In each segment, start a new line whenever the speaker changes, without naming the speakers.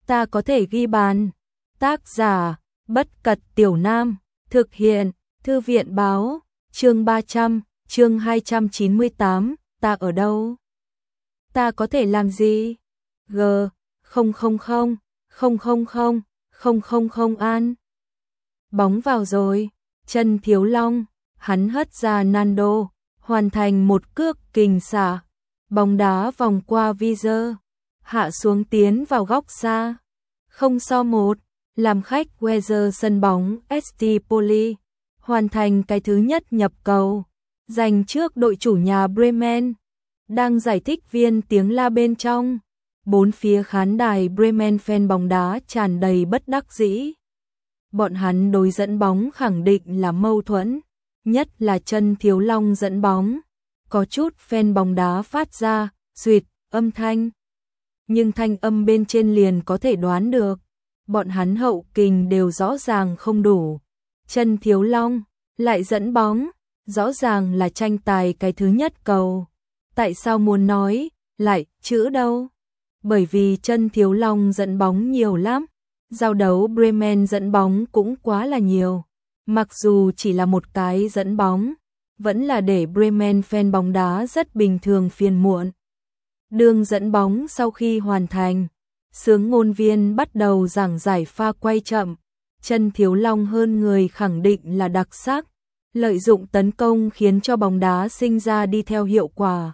ta có thể ghi bàn. Tác giả, Bất Cật Tiểu Nam, thực hiện, Thư viện Báo, chương 300, chương 298, ta ở đâu? Ta có thể làm gì? G, 000, 000, an. Bóng vào rồi, Chân Thiếu Long, hắn hất ra Nando, hoàn thành một cước kình xả. Bóng đá vòng qua visor, hạ xuống tiến vào góc xa. 0-1, làm khách Weser sân bóng ST Poli, hoàn thành cái thứ nhất nhập cầu, giành trước đội chủ nhà Bremen. Đang giải thích viên tiếng la bên trong, bốn phía khán đài Bremen fan bóng đá tràn đầy bất đắc dĩ. Bọn hắn đối dẫn bóng khẳng định là mâu thuẫn, nhất là Chân Thiếu Long dẫn bóng. Có chút fan bóng đá phát ra duyệt âm thanh, nhưng thanh âm bên trên liền có thể đoán được, bọn hắn hậu kình đều rõ ràng không đủ. Chân Thiếu Long lại dẫn bóng, rõ ràng là tranh tài cái thứ nhất cầu. Tại sao muốn nói lại chữ đâu? Bởi vì Chân Thiếu Long dẫn bóng nhiều lắm, giao đấu Bremen dẫn bóng cũng quá là nhiều. Mặc dù chỉ là một cái dẫn bóng, vẫn là để Bremen fan bóng đá rất bình thường phiền muộn. Đường dẫn bóng sau khi hoàn thành, sướng ngôn viên bắt đầu giảng giải pha quay chậm. Chân Thiếu Long hơn người khẳng định là đặc sắc, lợi dụng tấn công khiến cho bóng đá sinh ra đi theo hiệu quả.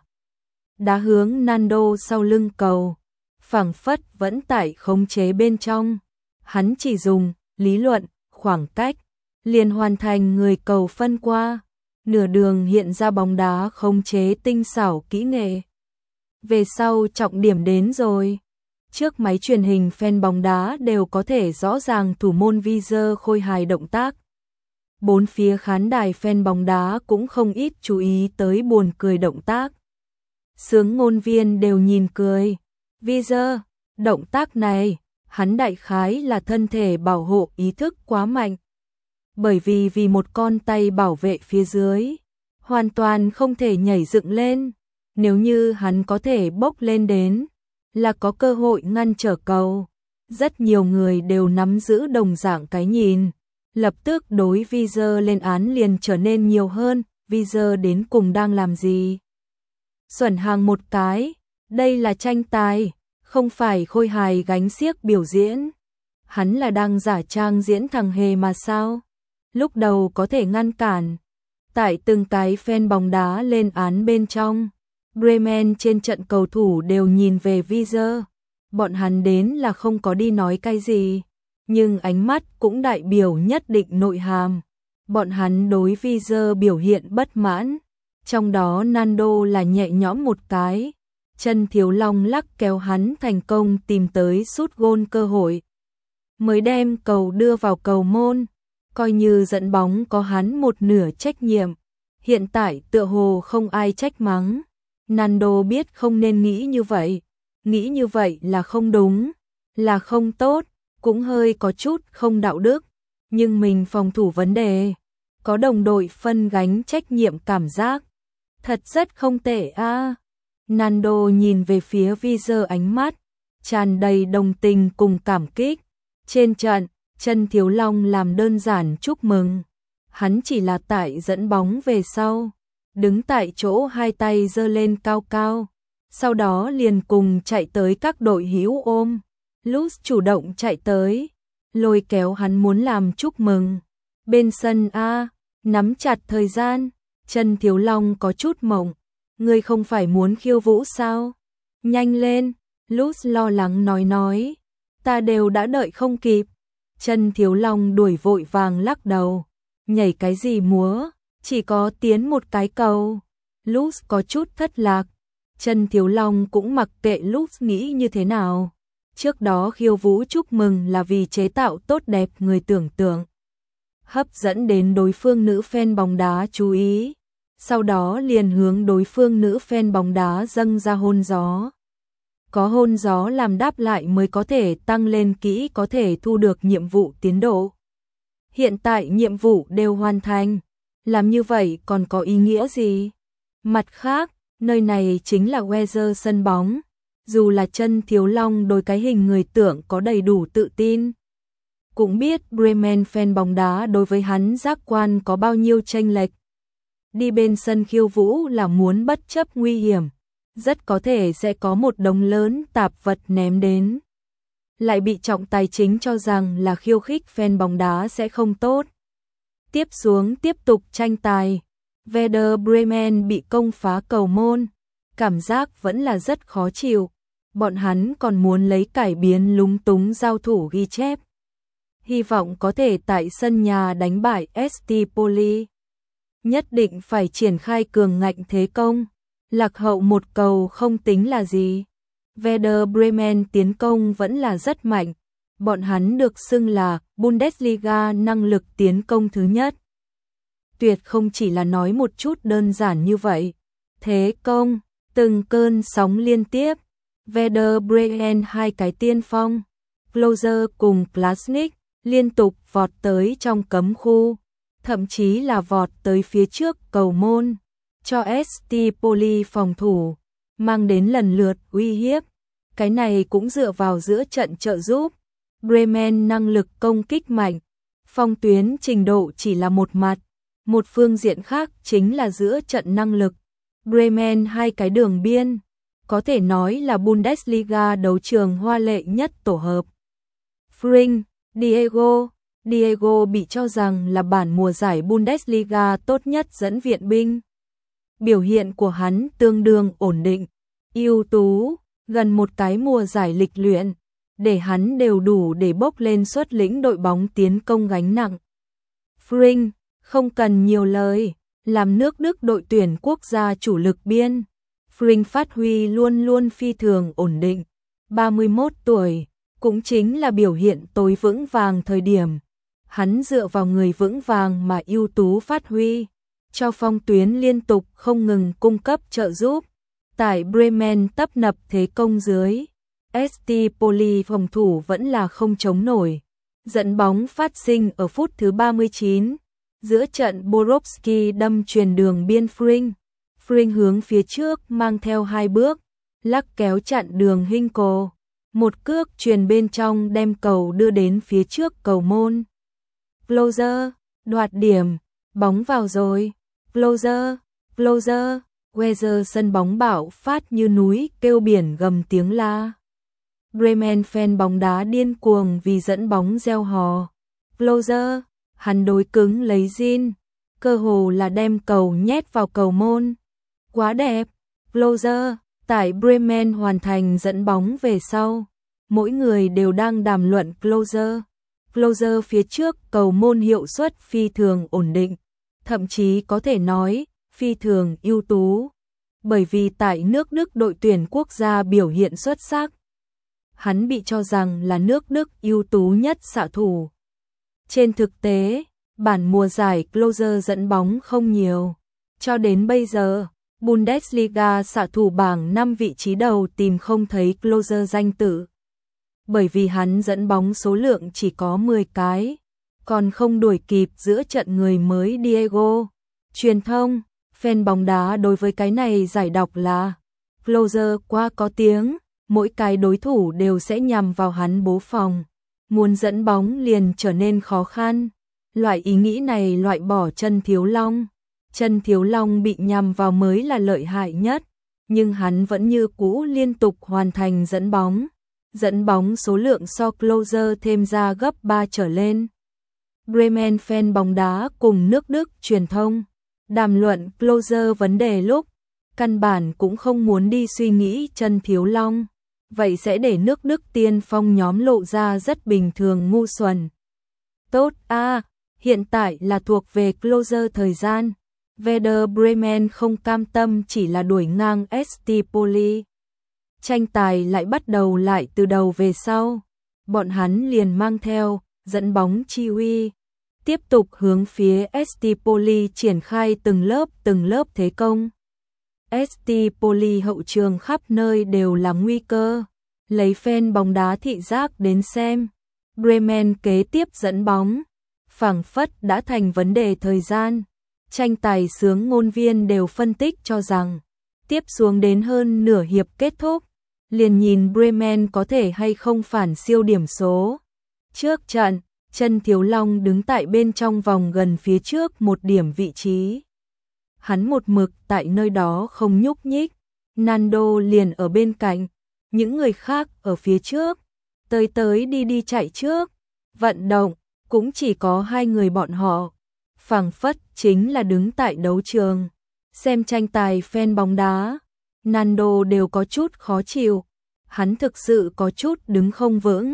Đá hướng Nando sau lưng cầu, phảng phất vẫn tại khống chế bên trong. Hắn chỉ dùng lý luận, khoảng cách, liền hoàn thành người cầu phân qua. Nửa đường hiện ra bóng đá khống chế tinh xảo kỹ nghệ. Về sau trọng điểm đến rồi. Trước máy truyền hình fan bóng đá đều có thể rõ ràng thủ môn visor khôi hài động tác. Bốn phía khán đài fan bóng đá cũng không ít chú ý tới buồn cười động tác. Sướng ngôn viên đều nhìn cười. Visor, động tác này, hắn đại khái là thân thể bảo hộ ý thức quá mạnh. Bởi vì một con tay bảo vệ phía dưới, hoàn toàn không thể nhảy dựng lên. Nếu như hắn có thể bốc lên đến, là có cơ hội ngăn trở cầu. Rất nhiều người đều nắm giữ đồng dạng cái nhìn. Lập tức đối visor lên án liền trở nên nhiều hơn. Visor đến cùng đang làm gì? Xuẩn hàng một cái, đây là tranh tài, không phải khôi hài gánh xiếc biểu diễn. Hắn là đang giả trang diễn thằng hề mà sao? Lúc đầu có thể ngăn cản. Tại từng cái fan bóng đá lên án bên trong, Bremen trên trận cầu thủ đều nhìn về visor. Bọn hắn đến là không có đi nói cái gì, nhưng ánh mắt cũng đại biểu nhất định nội hàm. Bọn hắn đối visor biểu hiện bất mãn, trong đó Nando là nhẹ nhõm một cái. Chân Thiếu Long lắc kéo hắn thành công tìm tới sút gôn cơ hội, mới đem cầu đưa vào cầu môn. Coi như dẫn bóng có hắn một nửa trách nhiệm, hiện tại tựa hồ không ai trách mắng. Nando biết không nên nghĩ như vậy là không đúng, là không tốt, cũng hơi có chút không đạo đức, nhưng mình phòng thủ vấn đề, có đồng đội phân gánh trách nhiệm cảm giác, thật rất không tệ a. Nando nhìn về phía visor, ánh mắt tràn đầy đồng tình cùng cảm kích. Trên trận, Chân Thiếu Long làm đơn giản chúc mừng, hắn chỉ là tại dẫn bóng về sau, đứng tại chỗ hai tay giơ lên cao cao, sau đó liền cùng chạy tới các đội hữu ôm. Lutz chủ động chạy tới, lôi kéo hắn muốn làm chúc mừng. Bên sân A, nắm chặt thời gian, Chân Thiếu Long có chút mộng, ngươi không phải muốn khiêu vũ sao? Nhanh lên, Lutz lo lắng nói, ta đều đã đợi không kịp. Chân Thiếu Long đuổi vội vàng lắc đầu, nhảy cái gì múa, chỉ có tiến một cái cầu. Lutz có chút thất lạc, Chân Thiếu Long cũng mặc kệ Lutz nghĩ như thế nào. Trước đó khiêu vũ chúc mừng là vì chế tạo tốt đẹp người tưởng tượng, hấp dẫn đến đối phương nữ fan bóng đá chú ý, sau đó liền hướng đối phương nữ fan bóng đá dâng ra hôn gió. Có hôn gió làm đáp lại mới có thể tăng lên kỹ, có thể thu được nhiệm vụ tiến độ. Hiện tại nhiệm vụ đều hoàn thành, làm như vậy còn có ý nghĩa gì? Mặt khác, nơi này chính là Weser sân bóng, Dù là Chân Thiếu Long đối cái hình người tưởng có đầy đủ tự tin, cũng biết Bremen fan bóng đá đối với hắn giác quan có bao nhiêu chênh lệch. Đi bên sân khiêu vũ là muốn bất chấp nguy hiểm, rất có thể sẽ có một đống lớn tạp vật ném đến. Lại bị trọng tài chính cho rằng là khiêu khích fan bóng đá sẽ không tốt. Tiếp xuống tiếp tục tranh tài, Werder Bremen bị công phá cầu môn, cảm giác vẫn là rất khó chịu. Bọn hắn còn muốn lấy cải biến lúng túng giao thủ ghi chép. Hy vọng có thể tại sân nhà đánh bại ST Poli. Nhất định phải triển khai cường ngạnh thế công. Lạc hậu một cầu không tính là gì. Werder Bremen tiến công vẫn là rất mạnh. Bọn hắn được xưng là Bundesliga năng lực tiến công thứ nhất. Tuyệt không chỉ là nói một chút đơn giản như vậy. Thế công, từng cơn sóng liên tiếp. Werder Bremen hai cái tiên phong, Klose cùng Plasnik, liên tục vọt tới trong cấm khu, thậm chí là vọt tới phía trước cầu môn, cho ST Poli phòng thủ, mang đến lần lượt uy hiếp. Cái này cũng dựa vào giữa trận trợ giúp. Bremen năng lực công kích mạnh, phong tuyến trình độ chỉ là một mặt, một phương diện khác chính là giữa trận năng lực. Bremen hai cái đường biên, có thể nói là Bundesliga đấu trường hoa lệ nhất tổ hợp. Fring, Diego bị cho rằng là bản mùa giải Bundesliga tốt nhất dẫn viện binh. Biểu hiện của hắn tương đương ổn định, ưu tú, gần một cái mùa giải lịch luyện, để hắn đều đủ để bốc lên xuất lĩnh đội bóng tiến công gánh nặng. Fring, không cần nhiều lời, làm nước Đức đội tuyển quốc gia chủ lực biên. Fring phát huy luôn luôn phi thường ổn định, 31 tuổi, cũng chính là biểu hiện tối vững vàng thời điểm. Hắn dựa vào người vững vàng mà ưu tú phát huy, cho phong tuyến liên tục không ngừng cung cấp trợ giúp. Tại Bremen tấp nập thế công dưới, ST Poli phòng thủ vẫn là không chống nổi. Dẫn bóng phát sinh ở phút thứ 39, giữa trận Borowski đâm chuyền đường biên Fring. Fring hướng phía trước mang theo hai bước, lắc kéo chặn đường Hinkle. Một cước chuyền bên trong đem cầu đưa đến phía trước cầu môn. Klose, đoạt điểm, bóng vào rồi. Klose, Weser sân bóng bạo phát như núi kêu biển gầm tiếng la. Bremen fan bóng đá điên cuồng vì dẫn bóng reo hò. Klose, hắn đối cứng lấy Zin, cơ hồ là đem cầu nhét vào cầu môn. Quá đẹp, Klose, tại Bremen hoàn thành dẫn bóng về sau. Mỗi người đều đang đàm luận Klose phía trước cầu môn hiệu suất phi thường ổn định, thậm chí có thể nói phi thường ưu tú, bởi vì tại nước Đức đội tuyển quốc gia biểu hiện xuất sắc. Hắn bị cho rằng là nước Đức ưu tú nhất xạ thủ. Trên thực tế, bản mùa giải Klose dẫn bóng không nhiều. Cho đến bây giờ, Bundesliga xạ thủ bảng 5 vị trí đầu tìm không thấy Klose danh tự. Bởi vì hắn dẫn bóng số lượng chỉ có 10 cái, còn không đuổi kịp giữa trận người mới Diego. Truyền thông, fan bóng đá đối với cái này giải đọc là Klose quá có tiếng, mỗi cái đối thủ đều sẽ nhằm vào hắn bố phòng. Muốn dẫn bóng liền trở nên khó khăn. Loại ý nghĩ này loại bỏ Chân Thiếu Long. Chân Thiếu Long bị nhằm vào mới là lợi hại nhất, nhưng hắn vẫn như cũ liên tục hoàn thành dẫn bóng. Dẫn bóng số lượng so Klose thêm ra gấp 3 trở lên. Bremen fan bóng đá cùng nước Đức truyền thông đàm luận Klose vấn đề lúc căn bản cũng không muốn đi suy nghĩ Chân Thiếu Long, vậy sẽ để nước Đức tiên phong nhóm lộ ra rất bình thường ngu xuẩn. Tốt hiện tại là thuộc về Klose thời gian. Werder Bremen không cam tâm chỉ là đuổi ngang ST Poli. Tranh tài lại bắt đầu lại từ đầu về sau. Bọn hắn liền mang theo dẫn bóng chi uy, tiếp tục hướng phía ST Poli triển khai từng lớp thế công. ST Poli hậu trường khắp nơi đều là nguy cơ, lấy fan bóng đá thị giác đến xem. Bremen kế tiếp dẫn bóng, phảng phất đã thành vấn đề thời gian. Tranh tài xướng ngôn viên đều phân tích cho rằng, tiếp xuống đến hơn nửa hiệp kết thúc, liền nhìn Bremen có thể hay không phản siêu điểm số. Trước trận, Chân Thiếu Long đứng tại bên trong vòng gần phía trước một điểm vị trí. Hắn một mực tại nơi đó không nhúc nhích, Nando liền ở bên cạnh, những người khác ở phía trước, tới đi chạy trước, vận động, cũng chỉ có hai người bọn họ, phảng phất chính là đứng tại đấu trường, xem tranh tài fan bóng đá. Nando đều có chút khó chịu, hắn thực sự có chút đứng không vững,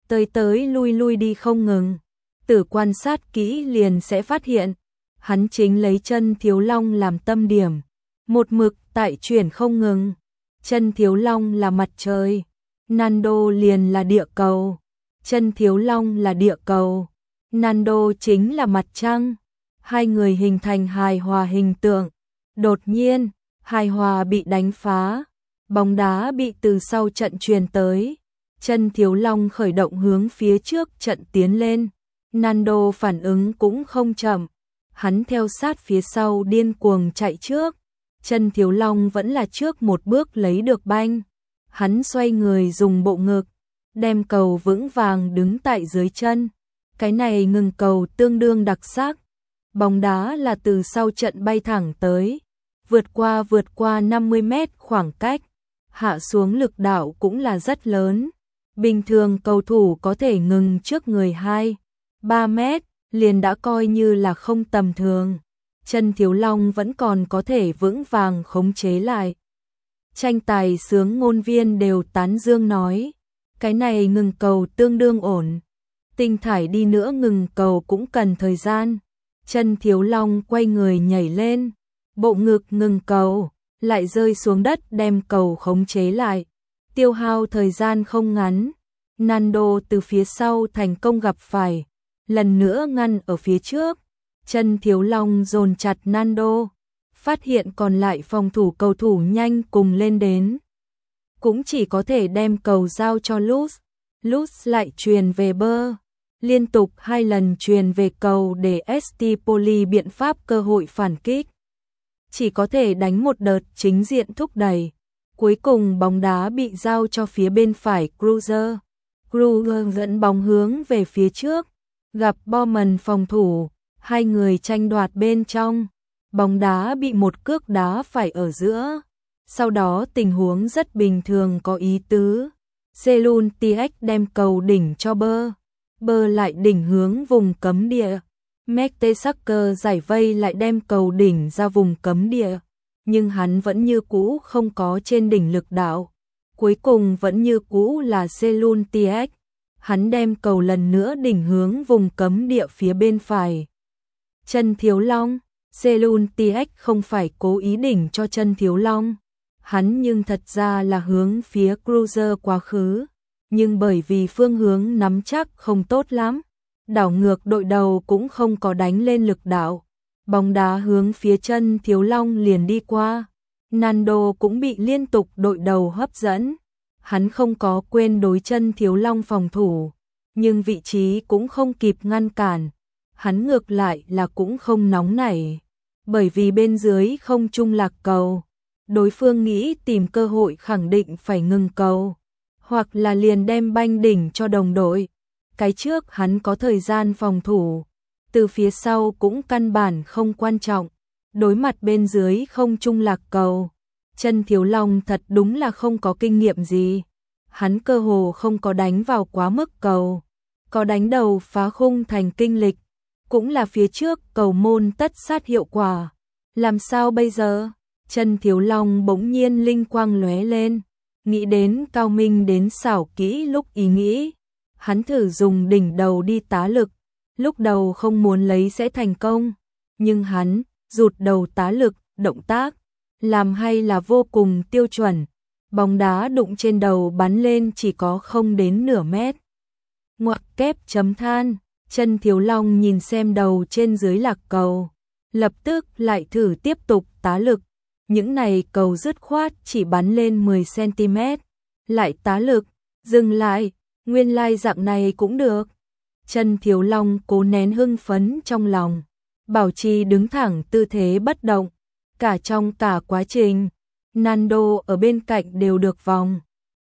tới lui đi không ngừng, tử quan sát kỹ liền sẽ phát hiện, hắn chính lấy Chân Thiếu Long làm tâm điểm, một mực tại chuyển không ngừng. Chân Thiếu Long là mặt trời, Nando liền là địa cầu. Chân Thiếu Long là địa cầu, Nando chính là mặt trăng. Hai người hình thành hài hòa hình tượng. Đột nhiên, hài hòa bị đánh phá, bóng đá bị từ sau trận truyền tới. Chân Thiếu Long khởi động hướng phía trước trận tiến lên. Nando phản ứng cũng không chậm, hắn theo sát phía sau điên cuồng chạy trước. Chân Thiếu Long vẫn là trước một bước lấy được banh. Hắn xoay người dùng bộ ngực, đem cầu vững vàng đứng tại dưới chân. Cái này ngừng cầu tương đương đặc sắc. Bóng đá là từ sau trận bay thẳng tới, vượt qua 50 mét khoảng cách, hạ xuống lực đạo cũng là rất lớn. Bình thường cầu thủ có thể ngừng trước người 2-3 mét, liền đã coi như là không tầm thường. Chân Thiếu Long vẫn còn có thể vững vàng khống chế lại. Tranh tài sướng ngôn viên đều tán dương nói, cái này ngừng cầu tương đương ổn. Tinh thải đi nữa ngừng cầu cũng cần thời gian. Chân Thiếu Long quay người nhảy lên, bộ ngực ngừng cầu, lại rơi xuống đất đem cầu khống chế lại. Tiêu hao thời gian không ngắn. Nando từ phía sau thành công gặp phải, lần nữa ngăn ở phía trước. Chân Thiếu Long dồn chặt Nando, phát hiện còn lại phòng thủ cầu thủ nhanh cùng lên đến, cũng chỉ có thể đem cầu giao cho Lutz. Lutz lại truyền về bơ, liên tục 2 lần truyền về cầu để Stipoli biện pháp cơ hội phản kích, chỉ có thể đánh một đợt chính diện thúc đẩy. Cuối cùng bóng đá bị giao cho phía bên phải Krüger. Krüger dẫn bóng hướng về phía trước, gặp Baumann phòng thủ, hai người tranh đoạt bên trong. Bóng đá bị một cước đá phải ở giữa. Sau đó tình huống rất bình thường có ý tứ. Selun Tiech đem cầu đỉnh cho Bơ lại đỉnh hướng vùng cấm địa. Mertesacker giải vây lại đem cầu đỉnh ra vùng cấm địa. Nhưng hắn vẫn như cũ không có trên đỉnh lực đạo. Cuối cùng vẫn như cũ là Selun Tiech. Hắn đem cầu lần nữa đỉnh hướng vùng cấm địa phía bên phải. Chân Thiếu Long, Selun Tiech không phải cố ý đỉnh cho Chân Thiếu Long. Hắn nhưng thật ra là hướng phía Krüger quá khứ. Nhưng bởi vì phương hướng nắm chắc không tốt lắm, đảo ngược đội đầu cũng không có đánh lên lực đạo. Bóng đá hướng phía Chân Thiếu Long liền đi qua. Nando cũng bị liên tục đội đầu hấp dẫn. Hắn không có quên đối Chân Thiếu Long phòng thủ, nhưng vị trí cũng không kịp ngăn cản. Hắn ngược lại là cũng không nóng nảy, bởi vì bên dưới không trung lạc cầu. Đối phương nghĩ tìm cơ hội khẳng định phải ngừng cầu, hoặc là liền đem banh đỉnh cho đồng đội. Cái trước hắn có thời gian phòng thủ, từ phía sau cũng căn bản không quan trọng. Đối mặt bên dưới không trung lạc cầu, Chân Thiếu Long thật đúng là không có kinh nghiệm gì. Hắn cơ hồ không có đánh vào quá mức cầu, có đánh đầu phá khung thành kinh lịch, cũng là phía trước cầu môn tất sát hiệu quả. Làm sao bây giờ? Chân Thiếu Long bỗng nhiên linh quang lóe lên, nghĩ đến cao minh đến xảo kỹ lúc ý nghĩ. Hắn thử dùng đỉnh đầu đi tá lực, lúc đầu không muốn lấy sẽ thành công, nhưng hắn rụt đầu tá lực, động tác làm hay là vô cùng tiêu chuẩn. Bóng đá đụng trên đầu bắn lên chỉ có không đến nửa mét. Ngoặc kép chấm than. Chân Thiếu Long nhìn xem đầu trên dưới lạc cầu, lập tức lại thử tiếp tục tá lực. Những này cầu dứt khoát chỉ bắn lên 10 cm, lại tá lực, dừng lại, nguyên lai dạng này cũng được. Chân Thiếu Long cố nén hưng phấn trong lòng, bảo trì đứng thẳng tư thế bất động. Cả trong cả quá trình, Nando ở bên cạnh đều được vòng.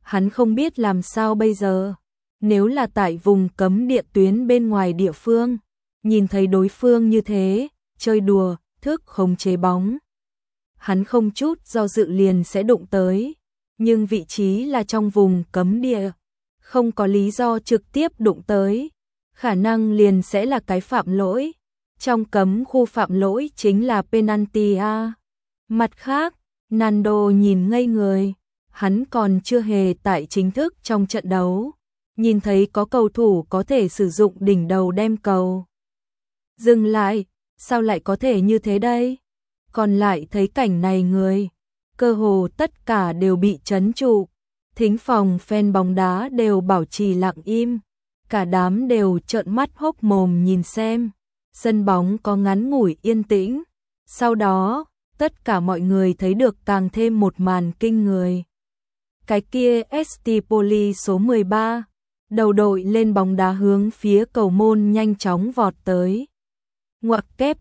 hắn không biết làm sao bây giờ. Nếu là tại vùng cấm địa tuyến bên ngoài địa phương, nhìn thấy đối phương như thế, chơi đùa, thức khống chế bóng. Hắn không chút do dự liền sẽ đụng tới, nhưng vị trí là trong vùng cấm địa, không có lý do trực tiếp đụng tới, khả năng liền sẽ là cái phạm lỗi. Trong cấm khu phạm lỗi chính là penalty a. Mặt khác, Nando nhìn ngây người, hắn còn chưa hề tại chính thức trong trận đấu, nhìn thấy có cầu thủ có thể sử dụng đỉnh đầu đem cầu dừng lại, sao lại có thể như thế đây? Còn lại thấy cảnh này người, cơ hồ tất cả đều bị trấn trụ, thính phòng fan bóng đá đều bảo trì lặng im, cả đám đều trợn mắt hốc mồm nhìn xem, sân bóng có ngắn ngủi yên tĩnh, sau đó, tất cả mọi người thấy được càng thêm một màn kinh người. Cái kia Estipoli số 13, đầu đội lên bóng đá hướng phía cầu môn nhanh chóng vọt tới. Ngoặc kép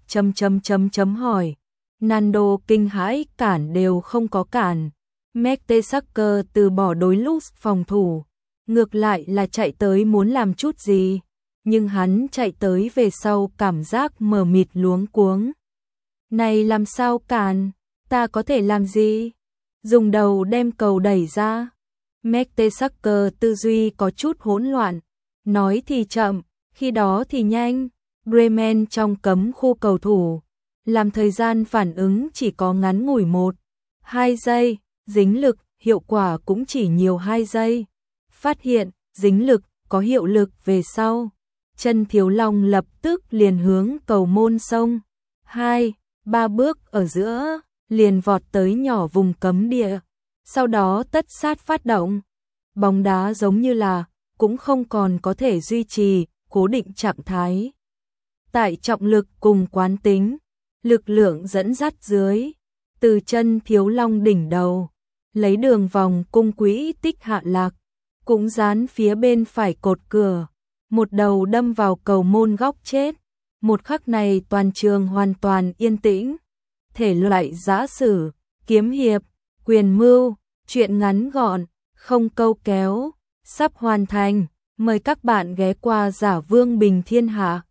hỏi. Nando kinh hãi cản đều không có cản. Mertesacker từ bỏ đối lúc phòng thủ, ngược lại là chạy tới muốn làm chút gì, nhưng hắn chạy tới về sau cảm giác mờ mịt luống cuống. Này làm sao cản, ta có thể làm gì? Dùng đầu đem cầu đẩy ra. Mertesacker tư duy có chút hỗn loạn, nói thì chậm, khi đó thì nhanh. Bremen trong cấm khu cầu thủ, làm thời gian phản ứng chỉ có ngắn ngủi 1-2 giây, dính lực, hiệu quả cũng chỉ nhiều 2 giây. Phát hiện, dính lực, có hiệu lực về sau. Chân Thiếu Long lập tức liền hướng cầu môn sông. 2-3 bước ở giữa, liền vọt tới nhỏ vùng cấm địa. Sau đó tất sát phát động. Bóng đá giống như là, cũng không còn có thể duy trì, cố định trạng thái. Tại trọng lực cùng quán tính, lực lượng dẫn dắt dưới, từ chân Thiếu Long đỉnh đầu, lấy đường vòng cung quỹ tích hạ lạc, cũng dán phía bên phải cột cửa, một đầu đâm vào cầu môn góc chết. Một khắc này toàn trường hoàn toàn yên tĩnh. Thể loại giã sử, kiếm hiệp, quyền mưu, truyện ngắn gọn, không câu kéo, sắp hoàn thành. Mời các bạn ghé qua Giả Vương Bình Thiên Hạ.